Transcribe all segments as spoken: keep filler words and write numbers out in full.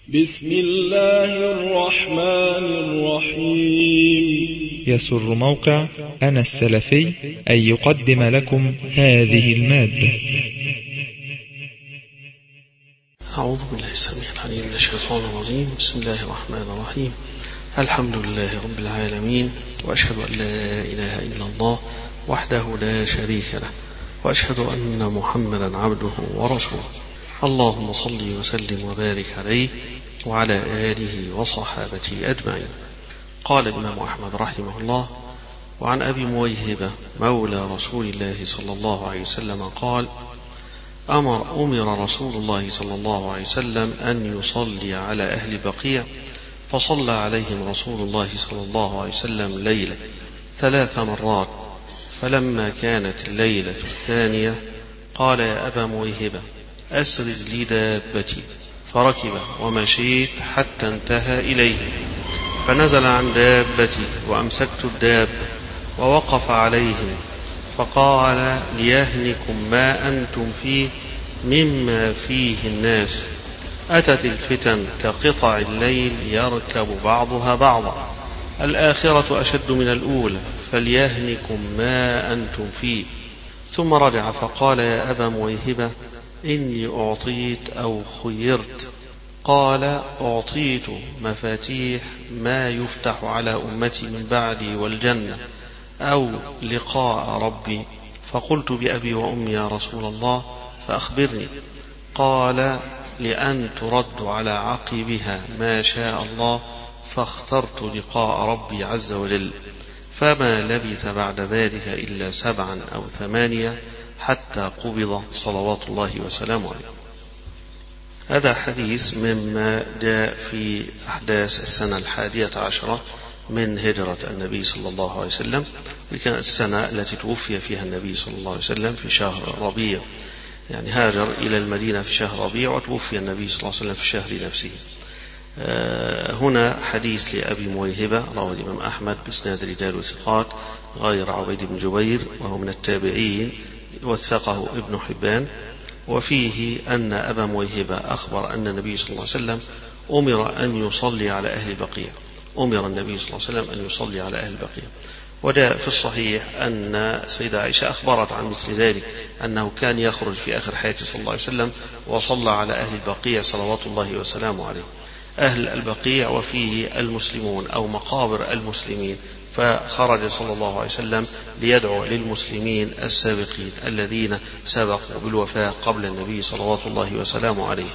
بسم الله الرحمن الرحيم. يسر موقع أنا السلفي أن يقدم لكم هذه المادة. أعوذ بالله السميع العليم من الشيطان الرجيم. بسم الله الرحمن الرحيم. الحمد لله رب العالمين، وأشهد أن لا إله إلا الله وحده لا شريك له، وأشهد أن محمدا عبده ورسوله. اللهم صل وسلم وبارك عليه وعلى آله وصحابته أجمعين. قال الإمام أحمد رحمه الله: وعن أبي مويهبة مولى رسول الله صلى الله عليه وسلم قال: أمر, أمر رسول الله صلى الله عليه وسلم أن يصلي على أهل بقيع، فصلى عليهم رسول الله صلى الله عليه وسلم ليلة ثلاث مرات، فلما كانت الليلة الثانية قال: يا أبا مويهبة أسرد لي دابتي، فركب ومشيت حتى انتهى إليه، فنزل عن دابتي وأمسكت الداب ووقف عليهم، فقال: ليهنكم ما أنتم فيه مما فيه الناس، أتت الفتن كقطع الليل يركب بعضها بعضا، الآخرة أشد من الأولى، فليهنكم ما أنتم فيه. ثم رجع فقال: يا أبا مويهبة إني أعطيت أو خيرت. قال: أعطيت مفاتيح ما يفتح على أمتي من بعدي والجنة أو لقاء ربي، فقلت: بأبي وأمي يا رسول الله، فأخبرني. قال: لأن ترد على عقبها ما شاء الله، فاخترت لقاء ربي عز وجل. فما لبث بعد ذلك إلا سبعا أو ثمانية حتى قبض صلوات الله وسلامه عليه. هذا حديث مما جاء في أحداث السنة الحادية عشرة من هجرة النبي صلى الله عليه وسلم، وكانت السنة التي توفي فيها النبي صلى الله عليه وسلم في شهر ربيع، يعني هاجر إلى المدينة في شهر ربيع وتوفي النبي صلى الله عليه وسلم في الشهر نفسه. هنا حديث لأبي مويهبة رواه الإمام أحمد بإسناد رجال وثقات غير عبيد بن جبير، وهو من التابعين، وثقه ابن حبان. وفيه أن أبا مويهبة أخبر أن النبي صلى الله عليه وسلم أمر أن يصلي على أهل بقيع، أمر النبي صلى الله عليه وسلم أن يصلي على أهل بقيع. وجاء في الصحيح أن سيدة عائشة أخبرت عن مثل ذلك، أنه كان يخرج في آخر حياته صلى الله عليه وسلم وصلى على أهل البقيع صلوات الله وسلامه عليه. أهل البقيع وفيه المسلمون أو مقابر المسلمين، فخرج صلى الله عليه وسلم ليدعو للمسلمين السابقين الذين سبقوا بالوفاة قبل النبي صلوات الله وسلامه عليه،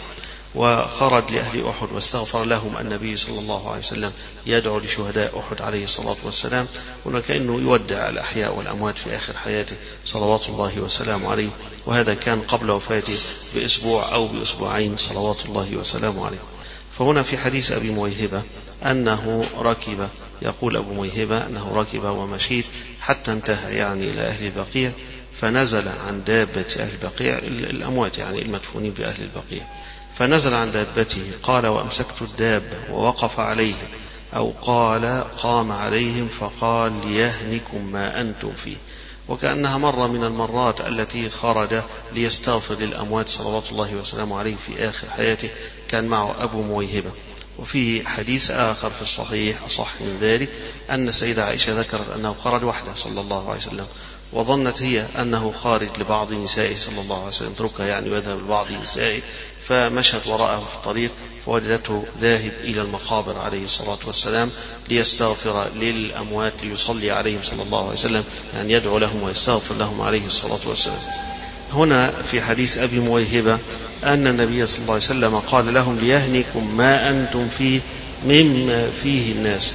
وخرج لأهل أحد واستغفر لهم النبي صلى الله عليه وسلم، يدعو لشهداء أحد عليه الصلاة والسلام، وكأنه يودع الأحياء والأموات في آخر حياته صلوات الله وسلامه عليه. وهذا كان قبل وفاته بأسبوع أو بأسبوعين صلوات الله وسلامه عليه. فهنا في حديث أبي مويهبة أنه ركب، يقول أبو مويهبة أنه ركب ومشيت حتى انتهى يعني إلى أهل البقيع، فنزل عن دابة أهل البقيع، الأموات يعني المدفونين بأهل البقيع، فنزل عن دابته، قال: وأمسكت الدابة ووقف عليهم، أو قال قام عليهم، فقال: ليهنكم ما أنتم فيه. وكأنها مرة من المرات التي خرج ليستغفر للأموات صلوات الله وسلامه عليه في آخر حياته، كان معه أبو مويهبة. وفيه حديث آخر في الصحيح أصح من ذلك، أن السيدة عائشة ذكرت أنه خرج وحده صلى الله عليه وسلم، وظنت هي أنه خارج لبعض نسائه صلى الله عليه وسلم، تركها يعني ويذهب لبعض نسائه، فمشت وراءه في الطريق فوجدته ذاهب إلى المقابر عليه الصلاة والسلام ليستغفر للأموات، ليصلي عليهم صلى الله عليه وسلم، يعني يدعو لهم ويستغفر لهم عليه الصلاة والسلام. هنا في حديث أبي مويهبة أن النبي صلى الله عليه وسلم قال لهم: ليهنكم ما أنتم فيه مما فيه الناس،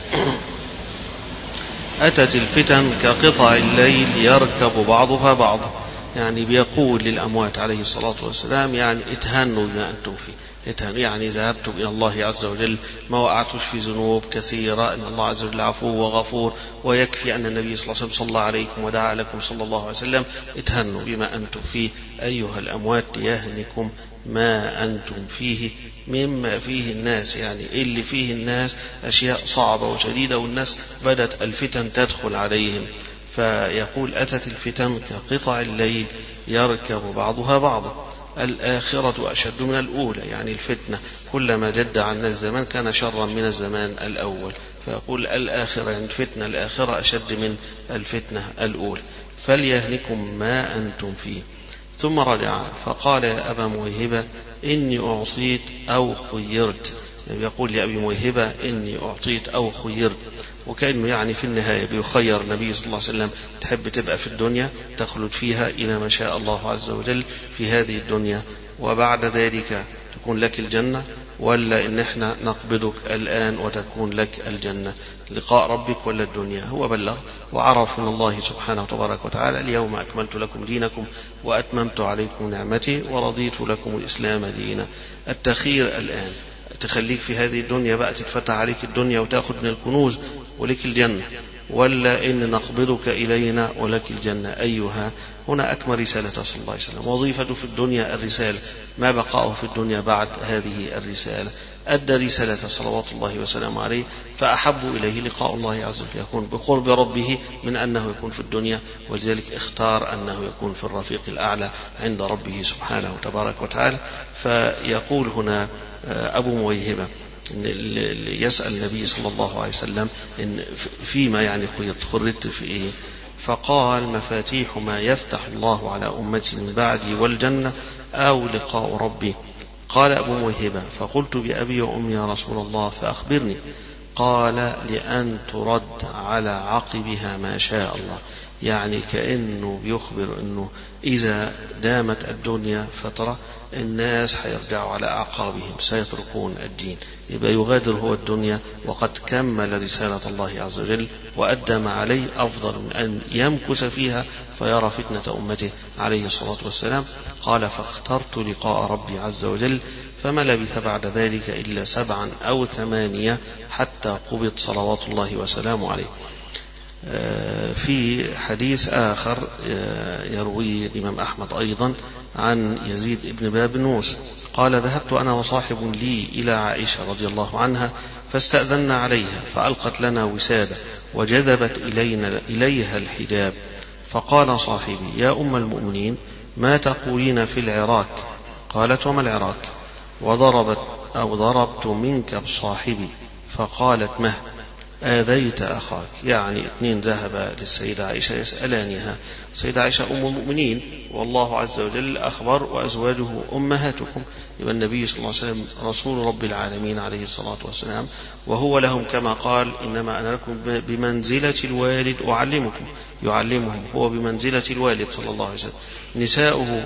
أتت الفتن كقطع الليل يركب بعضها بعضا، يعني بيقول للأموات عليه الصلاة والسلام يعني اتهنوا بما أنتم فيه، اتهنوا يعني ذهبتم إلى الله عز وجل، ما وقعتوش في ذنوب كثيرة، إن الله عز وجل عفو وغفور، ويكفي أن النبي صلى الله عليه وسلم صلى عليكم ودعا لكم صلى الله عليه وسلم، اتهنوا بما أنتم فيه أيها الأموات، ليهنكم ما أنتم فيه مما فيه الناس، يعني اللي فيه الناس أشياء صعبة وشديدة، والناس بدت الفتن تدخل عليهم. فيقول: أتت الفتن كقطع الليل يركب بعضها بعضا، الآخرة أشد من الأولى، يعني الفتنة كلما جد عنا الزمان كان شرا من الزمان الأول، فيقول الآخرة يعني الفتنة الآخرة أشد من الفتنة الأولى، فليهلكم ما أنتم فيه. ثم رجع فقال يا أبا موهبة إني أعطيت أو خيرت، يعني يقول يا أبي موهبة إني أعطيت أو خيرت، وكأنه يعني في النهاية بيخير النبي صلى الله عليه وسلم، تحب تبقى في الدنيا تخلد فيها إلى ما شاء الله عز وجل في هذه الدنيا وبعد ذلك تكون لك الجنة، ولا إن احنا نقبضك الآن وتكون لك الجنة لقاء ربك ولا الدنيا؟ هو بلغ وعرف من الله سبحانه وتبارك وتعالى اليوم أكملت لكم دينكم وأتممت عليكم نعمتي ورضيت لكم الإسلام دينا. التخير الآن تخليك في هذه الدنيا بقى تتفتح عليك الدنيا وتأخذ من الكنوز ولك الجنة، ولا إن نقبضك إلينا ولك الجنة؟ أيها هنا أكمل رسالة صلى الله عليه وسلم، وظيفته في الدنيا الرسالة، ما بقاؤه في الدنيا بعد هذه الرسالة، أدى رسالة صلوات الله وسلامه عليه، فأحب إليه لقاء الله عز وجل يكون بقرب ربه من أنه يكون في الدنيا، ولذلك اختار أنه يكون في الرفيق الأعلى عند ربه سبحانه وتبارك وتعالى. فيقول هنا أبو موهبة يسأل النبي صلى الله عليه وسلم إن فيما يعني خردت في إيه؟ فقال مفاتيح ما يفتح الله على أمتي من بعدي والجنة أو لقاء ربي. قال أبو موهبة فقلت بأبي وأمي يا رسول الله فأخبرني. قال لأن ترد على عقبها ما شاء الله، يعني كأنه بيخبر أنه إذا دامت الدنيا فترة الناس حيرجعوا على أعقابهم سيتركون الدين، يبقى يغادر هو الدنيا وقد كمل رسالة الله عز وجل وأدى ما عليه، أفضل من أن يمكث فيها فيرى فتنة أمته عليه الصلاة والسلام. قال فاخترت لقاء ربي عز وجل، فما لبث بعد ذلك إلا سبعا أو ثمانية حتى قبض صلوات الله وسلامه عليه. في حديث آخر يروي الإمام أحمد أيضا عن يزيد بن بابنوس قال ذهبت أنا وصاحب لي إلى عائشة رضي الله عنها فاستأذنا عليها فألقت لنا وسادة وجذبت إلينا إليها الحجاب، فقال صاحبي يا أم المؤمنين ما تقولين في العراك؟ قالت وما العراك؟ وضربت أو ضربت منك بصاحبي، فقالت مه آذيت أخاك، يعني اثنين ذهب للسيدة عائشة يسألانها، السيدة عائشة أم المؤمنين والله عز وجل أخبر وأزواجه أمهاتكم، يبقى النبي صلى الله عليه وسلم رسول رب العالمين عليه الصلاة والسلام، وهو لهم كما قال إنما أنا لكم بمنزلة الوالد أعلمكم، يعلمهم هو بمنزلة الوالد صلى الله عليه وسلم. نساؤه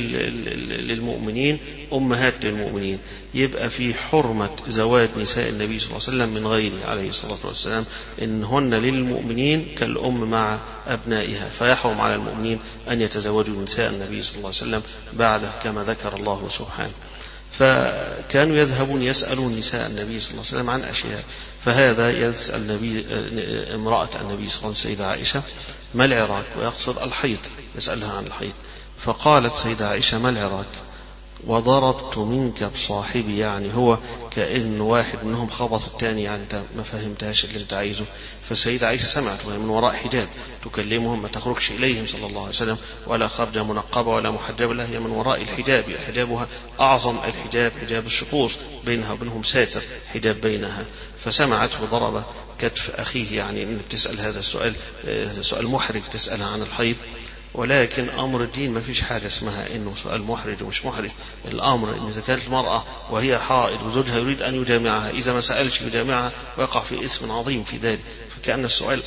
للمؤمنين أمهات للمؤمنين، يبقى في حرمة زواج نساء النبي صلى الله عليه وسلم من غيره عليه الصلاة والسلام، إنهن للمؤمنين كالأم مع أبنائها، فيحرم على المؤمنين أن يتزوجوا نساء النبي صلى الله عليه وسلم بعده كما ذكر الله سبحانه. فكانوا يذهبون يسألون نساء النبي صلى الله عليه وسلم عن أشياء، فهذا يسأل النبي امرأة النبي صلى الله عليه وسلم سيدة عائشة ما العراك، ويقصد الحيض، يسألها عن الحيض، فقالت سيدة عائشة ما العراك؟ وضربت منك بصاحبي، يعني هو كأن واحد منهم خبط الثاني، يعني انت ما فهمتهاش اللي انت عايزه. فالسيدة عائشة سمعت وهي من وراء حجاب تكلمهم، ما تخرجش إليهم صلى الله عليه وسلم ولا خرجة منقبة ولا محجبة، لا هي من وراء الحجاب، حجابها أعظم الحجاب حجاب الشخوص، بينها وبينهم ساتر حجاب بينها، فسمعت وضرب كتف أخيه، يعني إنك تسأل هذا السؤال سؤال محرج تسألها عن الحيض، ولكن أمر الدين ما فيش حاجة اسمها إنه سؤال محرج ومش محرج. الأمر إن إذا كانت المرأة وهي حائض وزوجها يريد أن يجامعها، إذا ما سألش يجامعها ويقع في اسم عظيم في ذلك، فكأن السؤال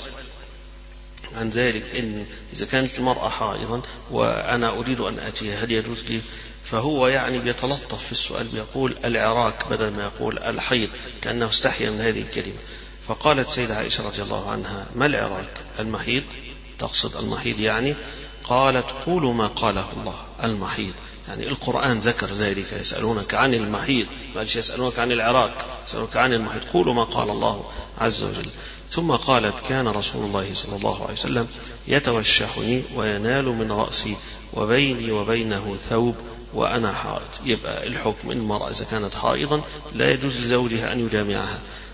عن ذلك إن إذا كانت المرأة حائضا وأنا أريد أن أتيها هل يجوز لي؟ فهو يعني بيتلطف في السؤال، بيقول العراك بدل ما يقول الحيض، كأنه استحيا من هذه الكلمة. فقالت سيدة عائشة رضي الله عنها ما العراك؟ المحيض، تقصد المحيض يعني. قالت قولوا ما قاله الله المحيض، يعني القرآن ذكر ذلك، يسألونك عن المحيض، ما يسألونك عن العراك، يسألونك عن المحيض، قولوا ما قال الله عز وجل. ثم قالت كان رسول الله صلى الله عليه وسلم يتوشحني وينال من رأسي وبيني وبينه ثوب وأنا حائض. يبقى الحكم إن المرأة إذا كانت حائضا لا يجوز لزوجها أن يجامعها،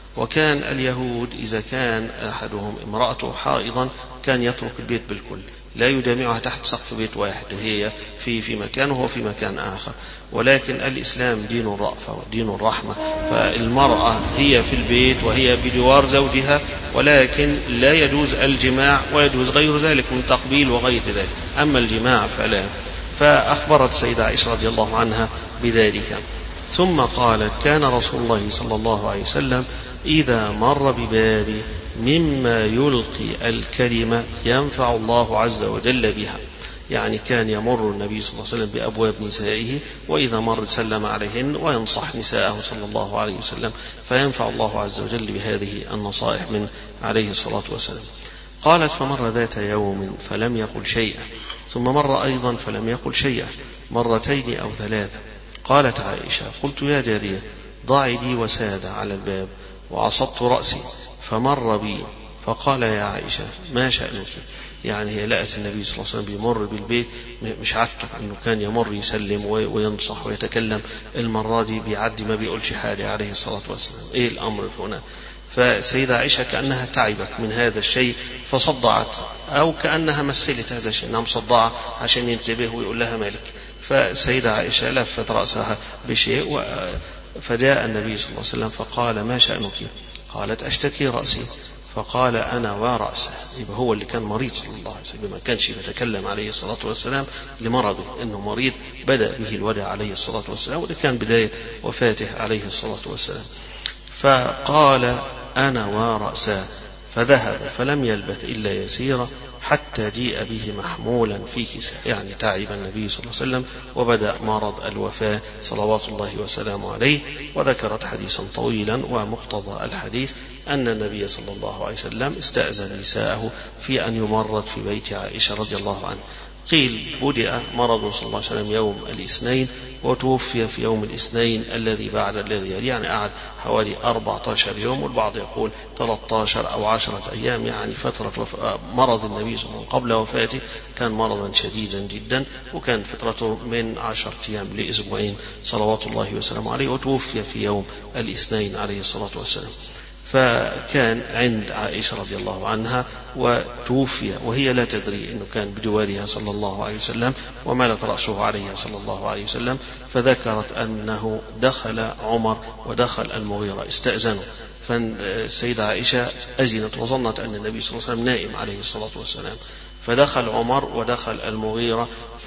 وكان اليهود إذا كان أحدهم امرأته حائضا كان يترك البيت بالكل، لا يجامعها تحت سقف بيت واحد، هي في في مكان وهو في مكان آخر. ولكن الإسلام دين الرأفة ودين الرحمة، فالمرأة هي في البيت وهي بجوار زوجها، ولكن لا يجوز الجماع ويجوز غير ذلك من تقبيل وغير ذلك، أما الجماع فلا. فأخبرت سيدة عائشة رضي الله عنها بذلك. ثم قالت: كان رسول الله صلى الله عليه وسلم إذا مر بباب مما يلقي الكلمة ينفع الله عز وجل بها، يعني كان يمر النبي صلى الله عليه وسلم بأبواب نسائه، وإذا مر سلم عليهن وينصح نساءه صلى الله عليه وسلم، فينفع الله عز وجل بهذه النصائح من عليه الصلاة والسلام. قالت: فمر ذات يوم فلم يقل شيئا، ثم مر أيضا فلم يقل شيئا، مرتين أو ثلاثة. قالت عائشة: قلت يا جارية ضعي لي وسادة على الباب، وعصبت رأسي فمر بي فقال: يا عائشة ما شأنك؟ يعني هي لقت النبي صلى الله عليه وسلم بيمر بالبيت، مش عادته أنه كان يمر يسلم وينصح ويتكلم، المرة دي بيعدي ما بيقولش حاجة عليه الصلاة والسلام. إيه الأمر هنا؟ فسيدة عائشة كأنها تعبت من هذا الشيء فصدعت، أو كأنها مثلت هذا الشيء أنها مصدعة عشان ينتبه ويقول لها مالك. فسيدة عائشة لفت رأسها بشيء، فجاء النبي صلى الله عليه وسلم فقال: ما شأنك؟ قالت: أشتكي رأسي. فقال: أنا ورأسه. يبقى هو اللي كان مريض صلى الله عليه وسلم، ما كانش يتكلم عليه الصلاة والسلام لمرضه، إنه مريض بدأ به الوداع عليه الصلاة والسلام، وده كان بداية وفاته عليه الصلاة والسلام. فقال: أنا ورأسه. فذهب فلم يلبث إلا يسيرا حتى جيء به محمولا في كساء، يعني تعب النبي صلى الله عليه وسلم وبدأ مرض الوفاة صلوات الله وسلامه عليه. وذكرت حديثا طويلا، ومقتضى الحديث أن النبي صلى الله عليه وسلم استأذن نساءه في أن يمرض في بيت عائشة رضي الله عنها. قيل بدأ مرض صلى الله عليه وسلم يوم الاثنين، وتوفي في يوم الاثنين الذي بعد الذي، يعني قعد حوالي أربعة عشر يوم، والبعض يقول ثلاثة عشر أو عشرة أيام، يعني فترة مرض النبي صلى الله عليه وسلم قبل وفاته كان مرضا شديدا جدا، وكان فترته من عشرة أيام لأسبوعين صلوات الله وسلامه عليه، وتوفي في يوم الاثنين عليه الصلاة والسلام. فكان عند عائشة رضي الله عنها وتوفي وهي لا تدري أنه كان بجوارها صلى الله عليه وسلم، ومالت رأسه عليها صلى الله عليه وسلم. فذكرت أنه دخل عمر ودخل المغيرة استأذنوا، فالسيدة عائشة أذنت وظنت أن النبي صلى الله عليه وسلم نائم عليه الصلاة والسلام، فدخل عمر ودخل المغيرة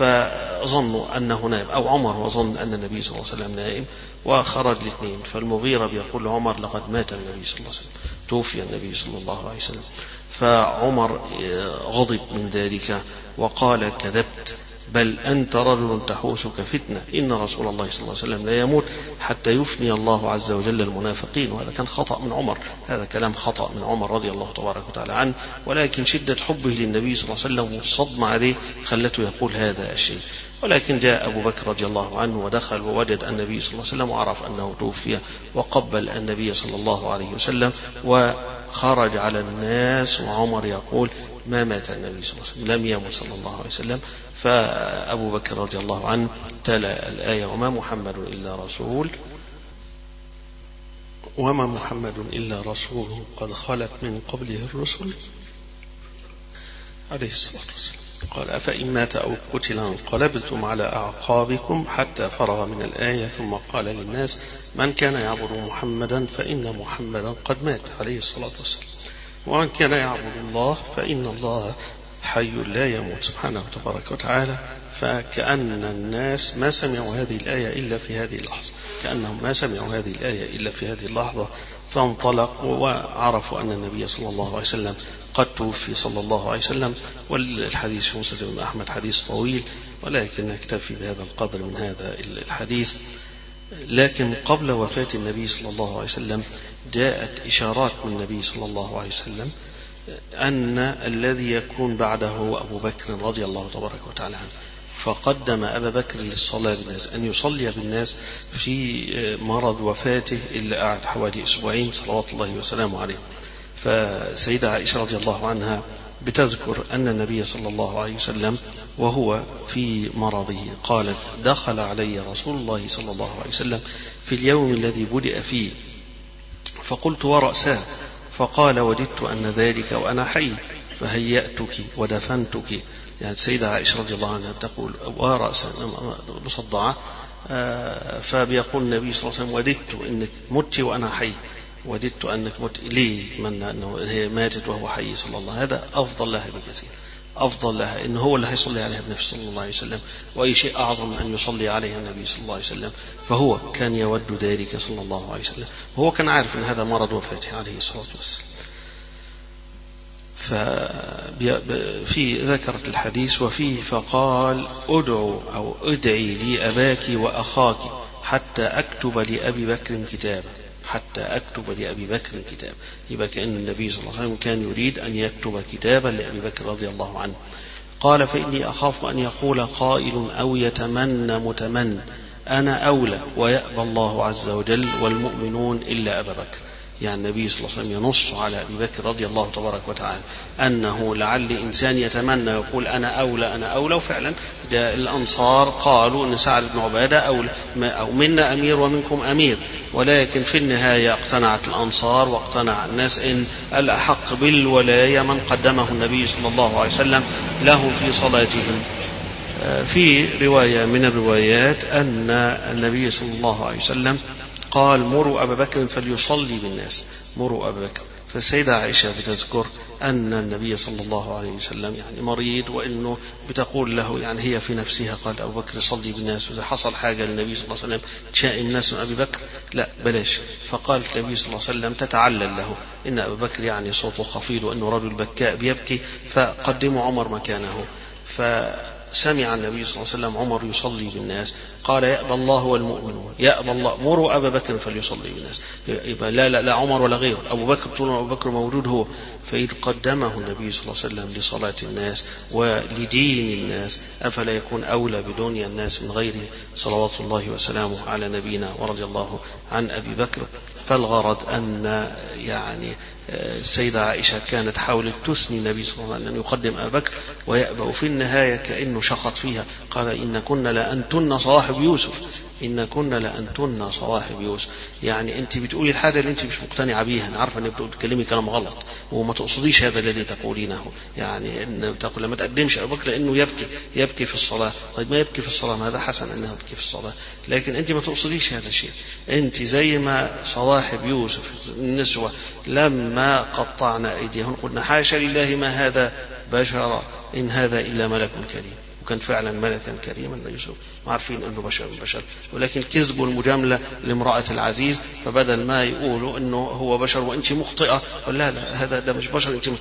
فظنوا أنه نائم، أو عمر وظن أن النبي صلى الله عليه وسلم نائم، وخرج الاثنين. فالمغيرة بيقول عمر: لقد مات النبي صلى الله عليه وسلم، توفي النبي صلى الله عليه وسلم. فعمر غضب من ذلك وقال: كذبت، بل أنت رجل تحوسك فتنة، إن رسول الله صلى الله عليه وسلم لا يموت حتى يفني الله عز وجل المنافقين. وهذا كان خطأ من عمر، هذا كلام خطأ من عمر رضي الله تبارك وتعالى عنه، ولكن شدة حبه للنبي صلى الله عليه وسلم والصدمة عليه خلته يقول هذا الشيء. ولكن جاء أبو بكر رضي الله عنه ودخل ووجد النبي صلى الله عليه وسلم وعرف أنه توفي، وقبل النبي صلى الله عليه وسلم وخرج على الناس، وعمر يقول: ما مات النبي صلى الله عليه وسلم، لم يمت صلى الله عليه وسلم. فأبو بكر رضي الله عنه تلا الآية: وما محمد إلا رسول وما محمد إلا رسول قد خلت من قبله الرسل عليه الصلاة والسلام. قال: أفإن مات أو قتل انقلبتم على أعقابكم، حتى فرغ من الآية، ثم قال للناس: من كان يعبد محمدا فإن محمدا قد مات عليه الصلاة والسلام، ومن كان يعبد الله فإن الله حي لا يموت سبحانه تبارك وتعالى. فكأن الناس ما سمعوا هذه الآية إلا في هذه اللحظة، كأنهم ما سمعوا هذه الآية إلا في هذه اللحظة، فانطلقوا وعرفوا أن النبي صلى الله عليه وسلم قد توفي صلى الله عليه وسلم. والحديث في مسند الإمام أحمد حديث طويل، ولكن نكتفي بهذا القدر من هذا الحديث. لكن قبل وفاة النبي صلى الله عليه وسلم جاءت إشارات من النبي صلى الله عليه وسلم أن الذي يكون بعده هو أبو بكر رضي الله تبارك وتعالى عنه، فقدم أبا بكر للصلاة بالناس، أن يصلي بالناس في مرض وفاته اللي قعد حوالي أسبوعين صلوات الله وسلامه عليه. فسيدة عائشة رضي الله عنها بتذكر أن النبي صلى الله عليه وسلم وهو في مرضه قالت: دخل علي رسول الله صلى الله عليه وسلم في اليوم الذي بدأ فيه فقلت ورأساه، فقال وددت أن ذلك وأنا حي فهيأتك ودفنتك. يعني السيدة عائشة رضي الله عنها تقول ورأسا مصدعة، فبيقول النبي صلى الله عليه وسلم وددت أنك مت وأنا حي، وددت أنك مت ليه؟ من أنه هي ماتت وهو حي صلى الله عليه وسلم. هذا أفضل لها بكثير، أفضل لها إن هو اللي هيصلي عليها بنفسه صلى الله عليه وسلم، وأي شيء أعظم من أن يصلي عليها النبي صلى الله عليه وسلم. فهو كان يود ذلك صلى الله عليه وسلم، وهو كان عارف أن هذا مرض وفاته عليه الصلاة والسلام. ففي ذكرت الحديث وفيه فقال ادعو أو ادعي لي أباك وأخاك حتى أكتب لأبي بكر كتابا، حتى أكتب لأبي بكر كتابا. يبقى كأن النبي صلى الله عليه وسلم كان يريد أن يكتب كتابا لأبي بكر رضي الله عنه. قال فإني أخاف أن يقول قائل أو يتمنى متمن أنا أولى ويأبى الله عز وجل والمؤمنون إلا أبا بكر. يعني النبي صلى الله عليه وسلم ينص على أبي بكر رضي الله تبارك وتعالى أنه لعل إنسان يتمنى يقول أنا أولى أنا أولى. وفعلا الأنصار قالوا أن سعد بن عبادة أولى، أو منا أمير ومنكم أمير، ولكن في النهاية اقتنعت الأنصار واقتنع الناس أن الأحق بالولاية من قدمه النبي صلى الله عليه وسلم لهم في صلاتهم. في رواية من الروايات أن النبي صلى الله عليه وسلم قال مروا أبا بكر فليصلي بالناس، مروا أبا بكر. فالسيدة عائشة بتذكر أن النبي صلى الله عليه وسلم يعني مريض، وإنه بتقول له يعني هي في نفسها قال أبو بكر صلي بالناس، وإذا حصل حاجة للنبي صلى الله عليه وسلم تشاء الناس من أبي بكر لا بلاش. فقالت النبي صلى الله عليه وسلم تتعلل له إن أبا بكر يعني صوته خفيض وإنه رجل بكاء بيبكي، فقدموا عمر مكانه. ف سمع النبي صلى الله عليه وسلم عمر يصلي بالناس قال يأبى الله والمؤمنون، يأبى الله مروا أبا بكر فليصلي بالناس. يبقى لا لا لا عمر ولا غيره، أبو بكر طول أبو بكر موجود هو. فإذ قدمه النبي صلى الله عليه وسلم لصلاة الناس ولدين الناس أفلا يكون أولى بدنيا الناس من غيره صلوات الله وسلامه على نبينا ورضي الله عن أبي بكر. فالغرض أن يعني السيدة عائشة كانت حاولت تثني النبي صلى الله عليه وسلم أن يقدم أبا بكر ويأبى، وفي النهاية كأنه شخط فيها قال إن كنا لأنتن صواحب يوسف، إن كنا لأنتن صواحب يوسف. يعني أنت بتقولي الحاجة اللي أنت مش مقتنعة بيها، أنا عارفة أنك بتتكلمي كلام غلط وما تقصديش هذا الذي تقولينه، يعني أن تقول لما تقدمش أبو بكر لأنه يبكي يبكي في الصلاة. طيب ما يبكي في الصلاة ما هذا حسن أنه يبكي في الصلاة، لكن أنت ما تقصديش هذا الشيء. أنت زي ما صواحب يوسف النسوة لما قطعنا أيديهم قلنا حاشا لله ما هذا بشرا إن هذا إلا ملك كريم، وكان فعلا ملكا كريما يوسف، ما عارفين أنه بشر بشر، ولكن كذبوا المجاملة لامرأة العزيز، فبدل ما يقولوا أنه هو بشر وأنت مخطئة لا لا هذا ده مش بشر، أنت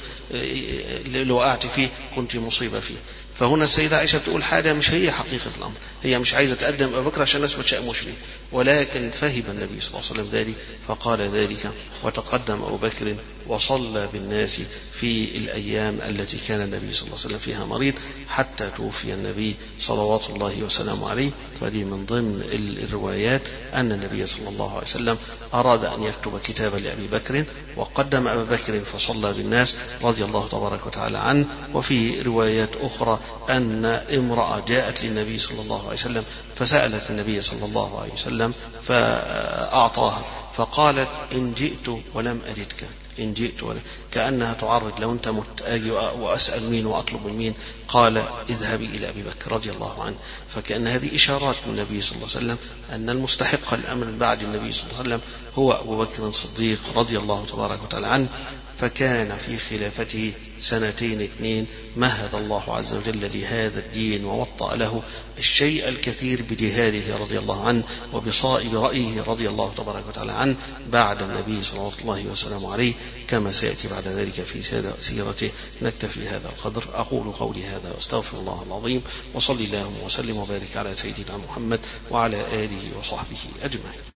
اللي وقعت فيه كنت مصيبة فيه. فهنا السيدة عائشة تقول حاجة مش هي حقيقة الأمر، هي مش عايزة تقدم أبو بكر عشان الناس ما تشأموش به، ولكن فهم النبي صلى الله عليه وسلم ذلك فقال ذلك، وتقدم أبو بكر وصلى بالناس في الأيام التي كان النبي صلى الله عليه وسلم فيها مريض حتى توفي النبي صلوات الله وسلامه عليه. فهذه من ضمن الروايات أن النبي صلى الله عليه وسلم أراد أن يكتب كتابا لأبي بكر وقدم أبا بكر فصلى بالناس رضي الله تبارك وتعالى عنه. وفي روايات أخرى أن امرأة جاءت للنبي صلى الله عليه وسلم فسألت النبي صلى الله عليه وسلم فأعطاها، فقالت إن جئت ولم أجدك، إن جئت ولم، كأنها تعرض لو أنت مت أجي وأسأل مين وأطلب من مين، قال اذهبي إلى أبي بكر رضي الله عنه. فكأن هذه إشارات من النبي صلى الله عليه وسلم أن المستحق الأمر بعد النبي صلى الله عليه وسلم هو أبو بكر الصديق رضي الله تبارك وتعالى عنه. فكان في خلافته سنتين اثنين مهد الله عز وجل لهذا الدين ووطأ له الشيء الكثير بجهاده رضي الله عنه وبصائب رأيه رضي الله تبارك وتعالى عنه بعد النبي صلى الله وسلم عليه، كما سيأتي بعد ذلك في سيرته. نكتفي هذا القدر، أقول قولي هذا واستغفر الله العظيم، وصلي اللهم وسلم وبارك على سيدنا محمد وعلى آله وصحبه أجمعين.